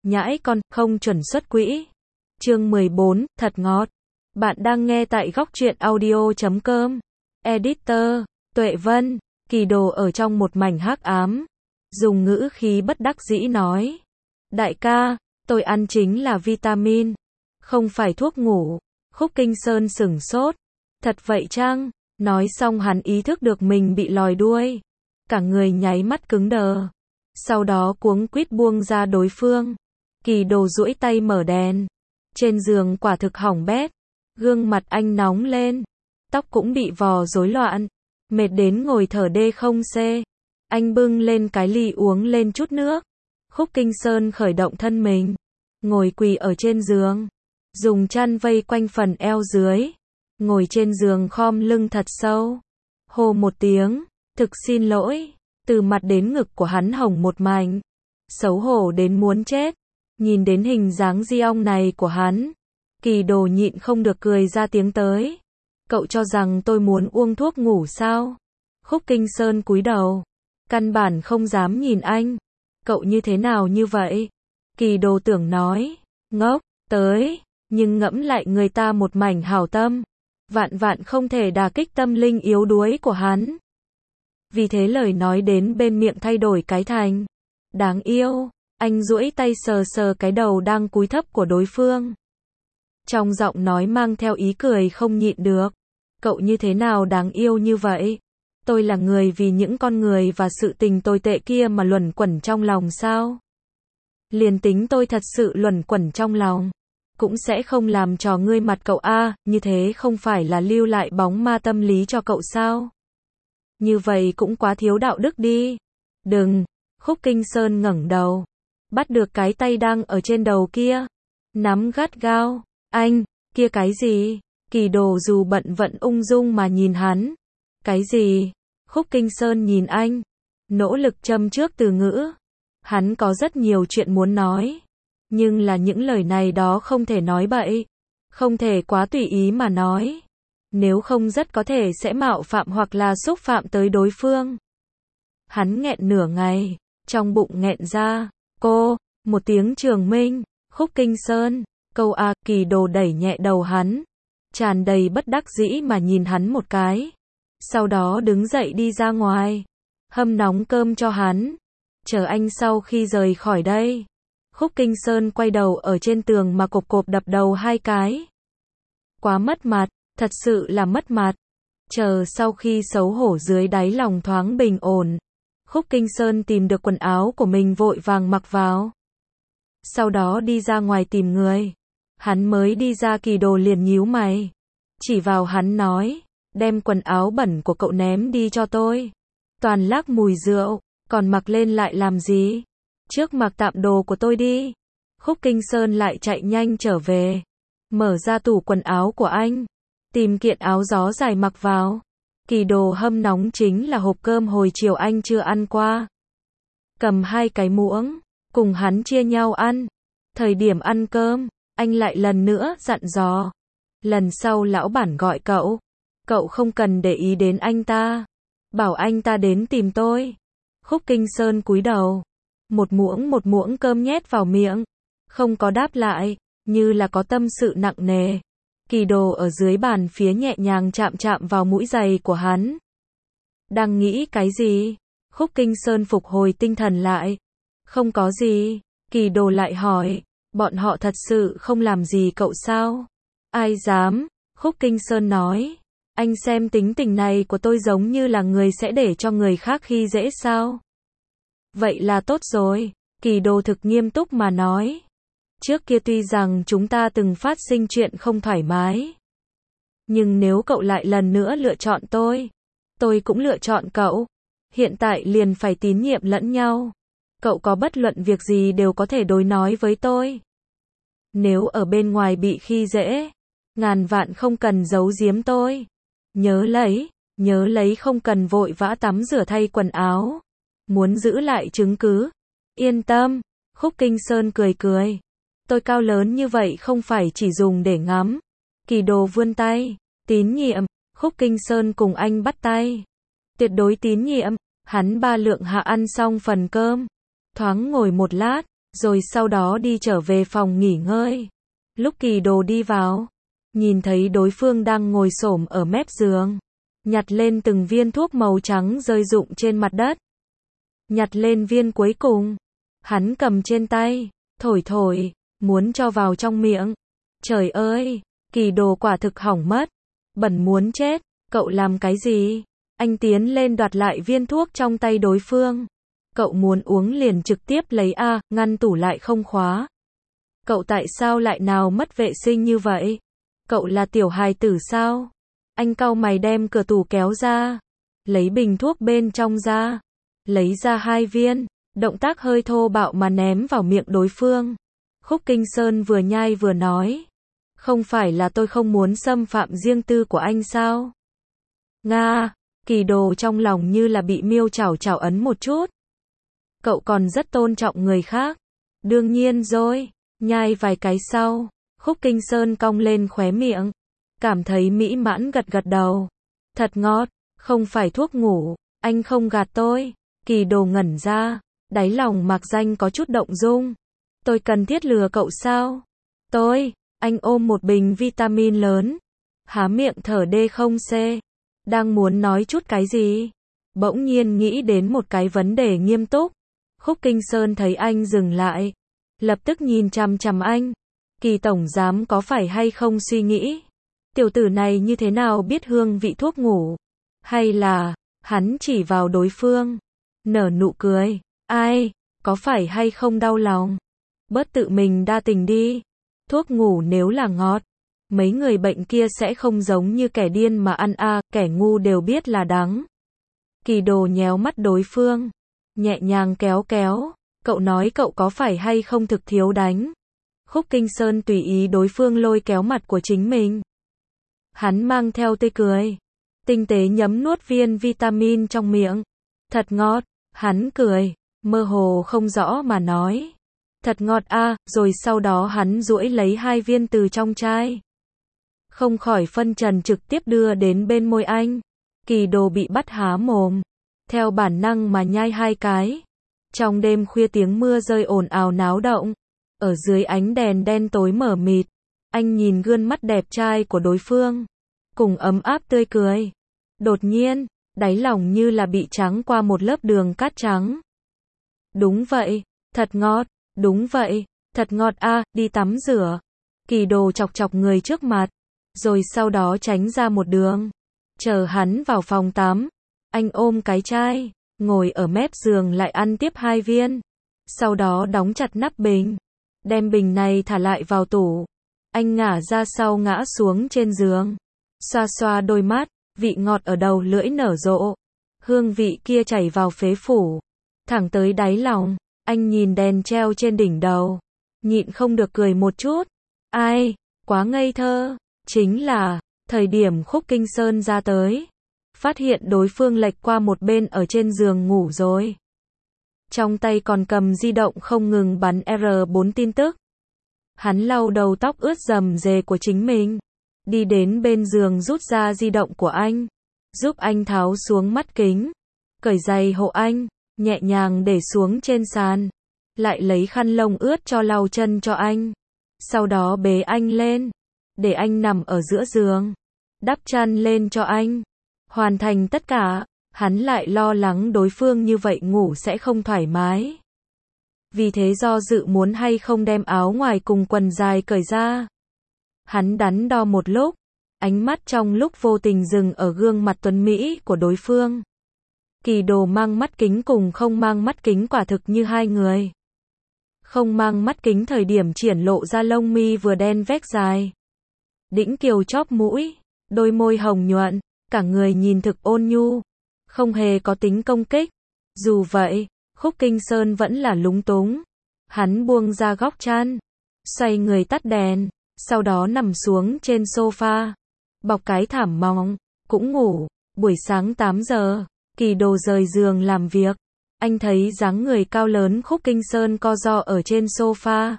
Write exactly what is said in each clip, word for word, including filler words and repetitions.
Nhãi con, không chuẩn xuất quỹ. Chương mười bốn, thật ngọt. Bạn đang nghe tại góc truyện audio chấm com. Editor, Tuệ Vân. Kỳ Đồ ở trong một mảnh hắc ám, dùng ngữ khí bất đắc dĩ nói. Đại ca, tôi ăn chính là vitamin, không phải thuốc ngủ. Khúc Kinh Sơn sửng sốt. Thật vậy chăng? Nói xong hắn ý thức được mình bị lòi đuôi. Cả người nháy mắt cứng đờ. Sau đó cuống quýt buông ra đối phương. Kỳ Đồ duỗi tay mở đèn. Trên giường quả thực hỏng bét. Gương mặt anh nóng lên. Tóc cũng bị vò rối loạn. Mệt đến ngồi thở đê không xê. Anh bưng lên cái ly uống lên chút nước. Khúc Kinh Sơn khởi động thân mình. Ngồi quỳ ở trên giường. Dùng chăn vây quanh phần eo dưới. Ngồi trên giường khom lưng thật sâu. Hô một tiếng. Thực xin lỗi. Từ mặt đến ngực của hắn hồng một mảnh. Xấu hổ đến muốn chết. Nhìn đến hình dáng di ong này của hắn. Kỳ Đồ nhịn không được cười ra tiếng tới. Cậu cho rằng tôi muốn uống thuốc ngủ sao? Khúc Kinh Sơn cúi đầu. Căn bản không dám nhìn anh. Cậu như thế nào như vậy? Kỳ Đồ tưởng nói. Ngốc, tới. Nhưng ngẫm lại người ta một mảnh hảo tâm. Vạn vạn không thể đả kích tâm linh yếu đuối của hắn. Vì thế lời nói đến bên miệng thay đổi cái thành. Đáng yêu. Anh duỗi tay sờ sờ cái đầu đang cúi thấp của đối phương. Trong giọng nói mang theo ý cười không nhịn được. Cậu như thế nào đáng yêu như vậy? Tôi là người vì những con người và sự tình tồi tệ kia mà luẩn quẩn trong lòng sao? Liền tính tôi thật sự luẩn quẩn trong lòng, cũng sẽ không làm trò ngươi mặt cậu a, như thế không phải là lưu lại bóng ma tâm lý cho cậu sao? Như vậy cũng quá thiếu đạo đức đi. Đừng. Khúc Kinh Sơn ngẩng đầu, bắt được cái tay đang ở trên đầu kia, nắm gắt gao. Anh, kia cái gì? Kỳ Đồ dù bận vận ung dung mà nhìn hắn. Cái gì? Khúc Kinh Sơn nhìn anh, nỗ lực châm trước từ ngữ. Hắn có rất nhiều chuyện muốn nói, nhưng là những lời này đó không thể nói bậy, không thể quá tùy ý mà nói, nếu không rất có thể sẽ mạo phạm hoặc là xúc phạm tới đối phương. Hắn nghẹn nửa ngày, trong bụng nghẹn ra, cô, một tiếng trường minh. Khúc Kinh Sơn, câu a. Kỳ Đồ đẩy nhẹ đầu hắn, tràn đầy bất đắc dĩ mà nhìn hắn một cái. Sau đó đứng dậy đi ra ngoài, hâm nóng cơm cho hắn, chờ anh sau khi rời khỏi đây. Khúc Kinh Sơn quay đầu ở trên tường mà cộp cộp đập đầu hai cái. Quá mất mặt, thật sự là mất mặt. Chờ sau khi xấu hổ dưới đáy lòng thoáng bình ổn, Khúc Kinh Sơn tìm được quần áo của mình vội vàng mặc vào. Sau đó đi ra ngoài tìm người. Hắn mới đi ra Kỳ Đồ liền nhíu mày. Chỉ vào hắn nói, đem quần áo bẩn của cậu ném đi cho tôi. Toàn lác mùi rượu, còn mặc lên lại làm gì? Trước mặc tạm đồ của tôi đi. Khúc Kinh Sơn lại chạy nhanh trở về. Mở ra tủ quần áo của anh. Tìm kiện áo gió dài mặc vào. Kỳ Đồ hâm nóng chính là hộp cơm hồi chiều anh chưa ăn qua. Cầm hai cái muỗng, cùng hắn chia nhau ăn. Thời điểm ăn cơm, anh lại lần nữa dặn dò. Lần sau lão bản gọi cậu, cậu không cần để ý đến anh ta. Bảo anh ta đến tìm tôi. Khúc Kinh Sơn cúi đầu. Một muỗng một muỗng cơm nhét vào miệng. Không có đáp lại, như là có tâm sự nặng nề. Kỳ Đồ ở dưới bàn phía nhẹ nhàng chạm chạm vào mũi giày của hắn. Đang nghĩ cái gì? Khúc Kinh Sơn phục hồi tinh thần lại. Không có gì. Kỳ Đồ lại hỏi. Bọn họ thật sự không làm gì cậu sao? Ai dám? Khúc Kinh Sơn nói. Anh xem tính tình này của tôi giống như là người sẽ để cho người khác khi dễ sao? Vậy là tốt rồi. Kỳ Đồ thực nghiêm túc mà nói. Trước kia tuy rằng chúng ta từng phát sinh chuyện không thoải mái. Nhưng nếu cậu lại lần nữa lựa chọn tôi, tôi cũng lựa chọn cậu. Hiện tại liền phải tín nhiệm lẫn nhau. Cậu có bất luận việc gì đều có thể đối nói với tôi. Nếu ở bên ngoài bị khi dễ, ngàn vạn không cần giấu giếm tôi. Nhớ lấy, nhớ lấy không cần vội vã tắm rửa thay quần áo. Muốn giữ lại chứng cứ. Yên tâm. Khúc Kinh Sơn cười cười. Tôi cao lớn như vậy không phải chỉ dùng để ngắm. Kỳ Đồ vươn tay. Tín nhiệm. Khúc Kinh Sơn cùng anh bắt tay. Tuyệt đối tín nhiệm. Hắn ba lượng hạ ăn xong phần cơm. Thoáng ngồi một lát. rồi sau đó đi trở về phòng nghỉ ngơi. Lúc Kỳ Đồ đi vào, nhìn thấy đối phương đang ngồi xổm ở mép giường, nhặt lên từng viên thuốc màu trắng rơi rụng trên mặt đất. Nhặt lên viên cuối cùng, hắn cầm trên tay, thổi thổi, muốn cho vào trong miệng. Trời ơi, Kỳ Đồ quả thực hỏng mất, bẩn muốn chết, cậu làm cái gì? Anh tiến lên đoạt lại viên thuốc trong tay đối phương. Cậu muốn uống liền trực tiếp lấy a, ngăn tủ lại không khóa. Cậu tại sao lại nào mất vệ sinh như vậy? Cậu là tiểu hài tử sao? Anh cau mày đem cửa tủ kéo ra, lấy bình thuốc bên trong ra, lấy ra hai viên, động tác hơi thô bạo mà ném vào miệng đối phương. Khúc Kinh Sơn vừa nhai vừa nói, không phải là tôi không muốn xâm phạm riêng tư của anh sao? Nga, Kỳ Đồ trong lòng như là bị miêu chảo chảo ấn một chút. Cậu còn rất tôn trọng người khác. Đương nhiên rồi, nhai vài cái sau, Khúc Kinh Sơn cong lên khóe miệng, cảm thấy mỹ mãn gật gật đầu. Thật ngọt, không phải thuốc ngủ, anh không gạt tôi. Kỳ Đồ ngẩn ra, đáy lòng mạc danh có chút động dung. Tôi cần thiết lừa cậu sao? Tôi, anh ôm một bình vitamin lớn, há miệng thở đê không xê, đang muốn nói chút cái gì, bỗng nhiên nghĩ đến một cái vấn đề nghiêm túc. Khúc Kinh Sơn thấy anh dừng lại, lập tức nhìn chằm chằm anh. Kỳ tổng giám có phải hay không suy nghĩ, tiểu tử này như thế nào biết hương vị thuốc ngủ? Hay là, hắn chỉ vào đối phương, nở nụ cười, ai, có phải hay không đau lòng? Bớt tự mình đa tình đi. Thuốc ngủ nếu là ngọt, mấy người bệnh kia sẽ không giống như kẻ điên mà ăn a, kẻ ngu đều biết là đắng. Kỳ Đồ nhéo mắt đối phương, nhẹ nhàng kéo kéo, cậu nói cậu có phải hay không thực thiếu đánh. Khúc Kinh Sơn tùy ý đối phương lôi kéo mặt của chính mình. Hắn mang theo tươi cười, tinh tế nhấm nuốt viên vitamin trong miệng. Thật ngọt, hắn cười, mơ hồ không rõ mà nói. Thật ngọt a, rồi sau đó hắn duỗi lấy hai viên từ trong chai. Không khỏi phân trần trực tiếp đưa đến bên môi anh. Kỳ Đồ bị bắt há mồm, theo bản năng mà nhai hai cái. Trong đêm khuya tiếng mưa rơi ồn ào náo động, ở dưới ánh đèn đen tối mờ mịt, anh nhìn gương mắt đẹp trai của đối phương, cùng ấm áp tươi cười. Đột nhiên, đáy lòng như là bị trắng qua một lớp đường cát trắng. Đúng vậy, thật ngọt, đúng vậy, thật ngọt a, đi tắm rửa. Kỳ Đồ chọc chọc người trước mặt, rồi sau đó tránh ra một đường, chờ hắn vào phòng tắm. Anh ôm cái chai, ngồi ở mép giường lại ăn tiếp hai viên, sau đó đóng chặt nắp bình, đem bình này thả lại vào tủ. Anh ngả ra sau ngã xuống trên giường, xoa xoa đôi mắt, vị ngọt ở đầu lưỡi nở rộ, hương vị kia chảy vào phế phủ, thẳng tới đáy lòng. Anh nhìn đèn treo trên đỉnh đầu, nhịn không được cười một chút. Ai, quá ngây thơ. Chính là, thời điểm Khúc Kinh Sơn ra tới, phát hiện đối phương lệch qua một bên ở trên giường ngủ rồi. Trong tay còn cầm di động không ngừng bắn R bốn tin tức. Hắn lau đầu tóc ướt rầm rề của chính mình, đi đến bên giường rút ra di động của anh, giúp anh tháo xuống mắt kính, cởi giày hộ anh, nhẹ nhàng để xuống trên sàn, lại lấy khăn lông ướt cho lau chân cho anh. Sau đó bế anh lên, để anh nằm ở giữa giường, đắp chăn lên cho anh. Hoàn thành tất cả, hắn lại lo lắng đối phương như vậy ngủ sẽ không thoải mái. Vì thế do dự muốn hay không đem áo ngoài cùng quần dài cởi ra. Hắn đắn đo một lúc, ánh mắt trong lúc vô tình dừng ở gương mặt tuấn mỹ của đối phương. Kỳ Đồ mang mắt kính cùng không mang mắt kính quả thực như hai người. Không mang mắt kính thời điểm triển lộ ra lông mi vừa đen vét dài, đĩnh kiều chóp mũi, đôi môi hồng nhuận, cả người nhìn thực ôn nhu, không hề có tính công kích. Dù vậy, Khúc Kinh Sơn vẫn là lúng túng. Hắn buông ra góc chăn, xoay người tắt đèn, sau đó nằm xuống trên sofa, bọc cái thảm mỏng, cũng ngủ. Buổi sáng tám giờ, Kỳ Đồ rời giường làm việc. Anh thấy dáng người cao lớn Khúc Kinh Sơn co ro ở trên sofa,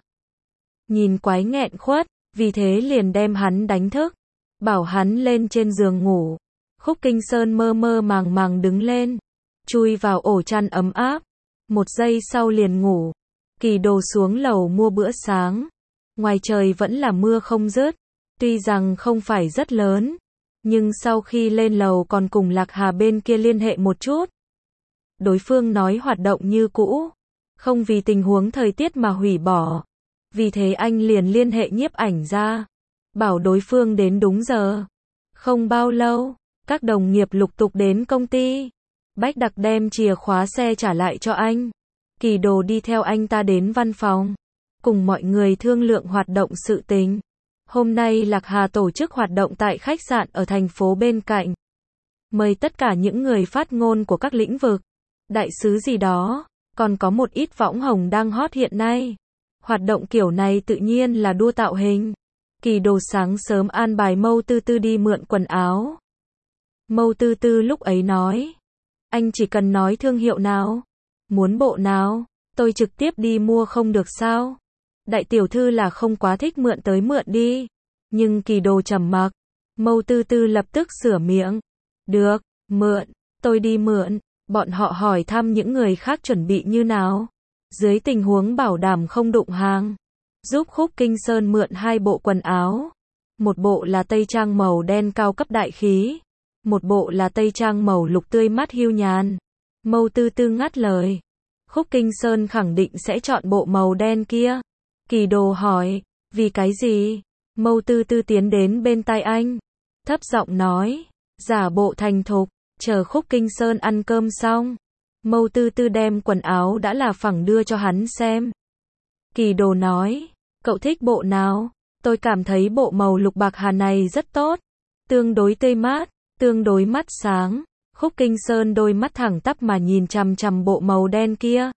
nhìn quái nghẹn khuất, vì thế liền đem hắn đánh thức, bảo hắn lên trên giường ngủ. Khúc Kinh Sơn mơ mơ màng màng đứng lên, chui vào ổ chăn ấm áp, một giây sau liền ngủ. Kỳ Đồ xuống lầu mua bữa sáng. Ngoài trời vẫn là mưa không dứt. Tuy rằng không phải rất lớn, nhưng sau khi lên lầu còn cùng Lạc Hà bên kia liên hệ một chút. Đối phương nói hoạt động như cũ, không vì tình huống thời tiết mà hủy bỏ. Vì thế anh liền liên hệ nhiếp ảnh ra, bảo đối phương đến đúng giờ. Không bao lâu, các đồng nghiệp lục tục đến công ty. Bách Đặc đem chìa khóa xe trả lại cho anh. Kỳ Đồ đi theo anh ta đến văn phòng, cùng mọi người thương lượng hoạt động sự tình. Hôm nay Lạc Hà tổ chức hoạt động tại khách sạn ở thành phố bên cạnh. Mời tất cả những người phát ngôn của các lĩnh vực, đại sứ gì đó, còn có một ít võng hồng đang hot hiện nay. Hoạt động kiểu này tự nhiên là đua tạo hình. Kỳ Đồ sáng sớm an bài Mâu Tư Tư đi mượn quần áo. Mâu Tư Tư lúc ấy nói, anh chỉ cần nói thương hiệu nào, muốn bộ nào, tôi trực tiếp đi mua không được sao? Đại tiểu thư là không quá thích mượn tới mượn đi. Nhưng Kỳ Đồ trầm mặc. Mâu Tư Tư lập tức sửa miệng. Được, mượn, tôi đi mượn. Bọn họ hỏi thăm những người khác chuẩn bị như nào. Dưới tình huống bảo đảm không đụng hàng, giúp Khúc Kinh Sơn mượn hai bộ quần áo. Một bộ là tây trang màu đen cao cấp đại khí. Một bộ là tây trang màu lục tươi mát hiu nhàn. Mâu Tư Tư ngắt lời. Khúc Kinh Sơn khẳng định sẽ chọn bộ màu đen kia. Kỳ Đồ hỏi, vì cái gì? Mâu Tư Tư tiến đến bên tai anh, thấp giọng nói, giả bộ thành thục, chờ Khúc Kinh Sơn ăn cơm xong. Mâu Tư Tư đem quần áo đã là phẳng đưa cho hắn xem. Kỳ Đồ nói, cậu thích bộ nào? Tôi cảm thấy bộ màu lục bạc hà này rất tốt, tương đối tươi mát, tương đối mắt sáng. Khúc Kinh Sơn đôi mắt thẳng tắp mà nhìn chằm chằm bộ màu đen kia.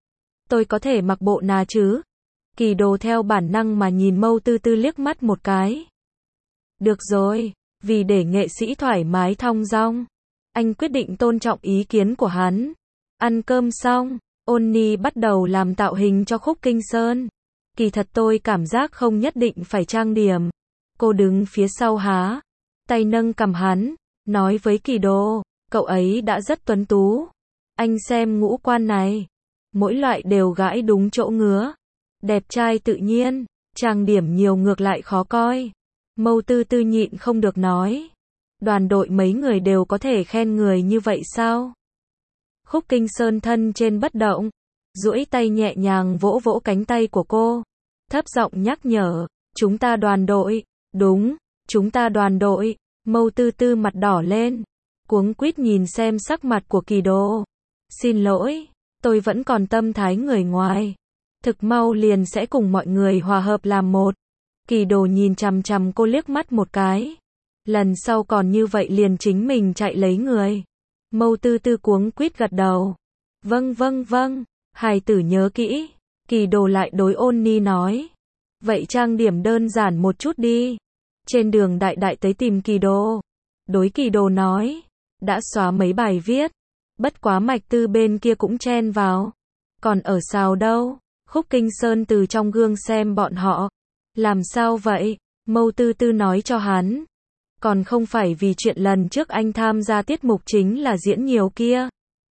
Tôi có thể mặc bộ nào chứ? Kỳ Đồ theo bản năng mà nhìn Mâu Tư Tư liếc mắt một cái. Được rồi, vì để nghệ sĩ thoải mái thong dong, anh quyết định tôn trọng ý kiến của hắn. Ăn cơm xong, Ôn Ni bắt đầu làm tạo hình cho Khúc Kinh Sơn. Kỳ thật tôi cảm giác không nhất định phải trang điểm. Cô đứng phía sau há tay nâng cằm hắn, nói với Kỳ Đồ, cậu ấy đã rất tuấn tú. Anh xem ngũ quan này, mỗi loại đều gãi đúng chỗ ngứa. Đẹp trai tự nhiên, trang điểm nhiều ngược lại khó coi. Mâu Tư Tư nhịn không được nói. Đoàn đội mấy người đều có thể khen người như vậy sao? Khúc Kinh Sơn thân trên bất động, duỗi tay nhẹ nhàng vỗ vỗ cánh tay của cô. Thấp giọng nhắc nhở, chúng ta đoàn đội. Đúng, chúng ta đoàn đội. Mâu Tư Tư mặt đỏ lên, cuống quýt nhìn xem sắc mặt của Kỳ Đồ. Xin lỗi, tôi vẫn còn tâm thái người ngoài. Thực mau liền sẽ cùng mọi người hòa hợp làm một. Kỳ Đồ nhìn chằm chằm cô liếc mắt một cái. Lần sau còn như vậy liền chính mình chạy lấy người. Mâu Tư Tư cuống quýt gật đầu. Vâng vâng vâng, hài tử nhớ kỹ. Kỳ Đồ lại đối Ôn Ni nói. Vậy trang điểm đơn giản một chút đi. Trên đường Đại Đại tới tìm Kỳ Đồ. Đối Kỳ Đồ nói. Đã xóa mấy bài viết. Bất quá Mạch Tư bên kia cũng chen vào. Còn ở sao đâu? Khúc Kinh Sơn từ trong gương xem bọn họ. Làm sao vậy? Mâu Tư Tư nói cho hắn. Còn không phải vì chuyện lần trước anh tham gia tiết mục chính là diễn nhiều kia.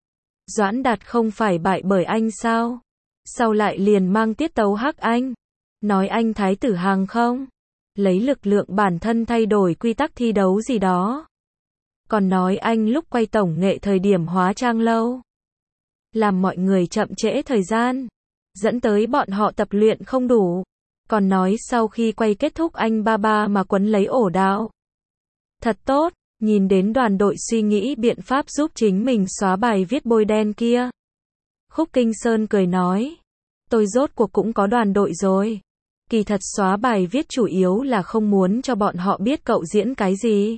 Doãn Đạt không phải bại bởi anh sao? Sau lại liền mang tiết tấu hắc anh. Nói anh thái tử hàng không? Lấy lực lượng bản thân thay đổi quy tắc thi đấu gì đó. Còn nói anh lúc quay tổng nghệ thời điểm hóa trang lâu. Làm mọi người chậm trễ thời gian. Dẫn tới bọn họ tập luyện không đủ. Còn nói sau khi quay kết thúc anh ba ba mà quấn lấy ổ đạo. Thật tốt, nhìn đến đoàn đội suy nghĩ biện pháp giúp chính mình xóa bài viết bôi đen kia. Khúc Kinh Sơn cười nói. Tôi rốt cuộc cũng có đoàn đội rồi. Kỳ thật xóa bài viết chủ yếu là không muốn cho bọn họ biết cậu diễn cái gì.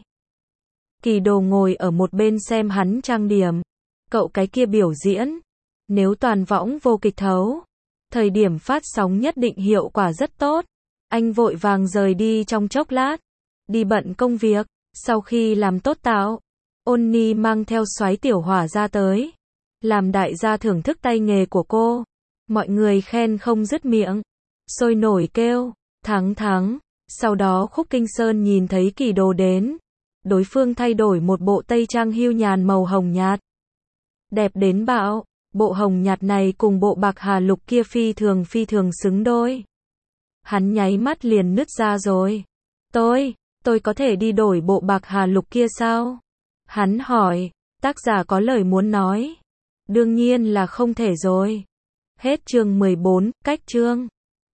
Kỳ Đồ ngồi ở một bên xem hắn trang điểm. Cậu cái kia biểu diễn. Nếu toàn võng vô kịch thấu. Thời điểm phát sóng nhất định hiệu quả rất tốt. Anh vội vàng rời đi trong chốc lát. Đi bận công việc. Sau khi làm tốt tạo, Ôn Ni mang theo soái tiểu hỏa ra tới. Làm đại gia thưởng thức tay nghề của cô. Mọi người khen không dứt miệng. Sôi nổi kêu, thắng thắng. Sau đó Khúc Kinh Sơn nhìn thấy Kỳ Đồ đến. Đối phương thay đổi một bộ tây trang hưu nhàn màu hồng nhạt. Đẹp đến bạo. Bộ hồng nhạt này cùng bộ bạc hà lục kia phi thường phi thường xứng đôi. Hắn nháy mắt liền nứt ra rồi. Tôi, tôi có thể đi đổi bộ bạc hà lục kia sao? Hắn hỏi, tác giả có lời muốn nói. Đương nhiên là không thể rồi. Hết chương mười bốn, cách chương.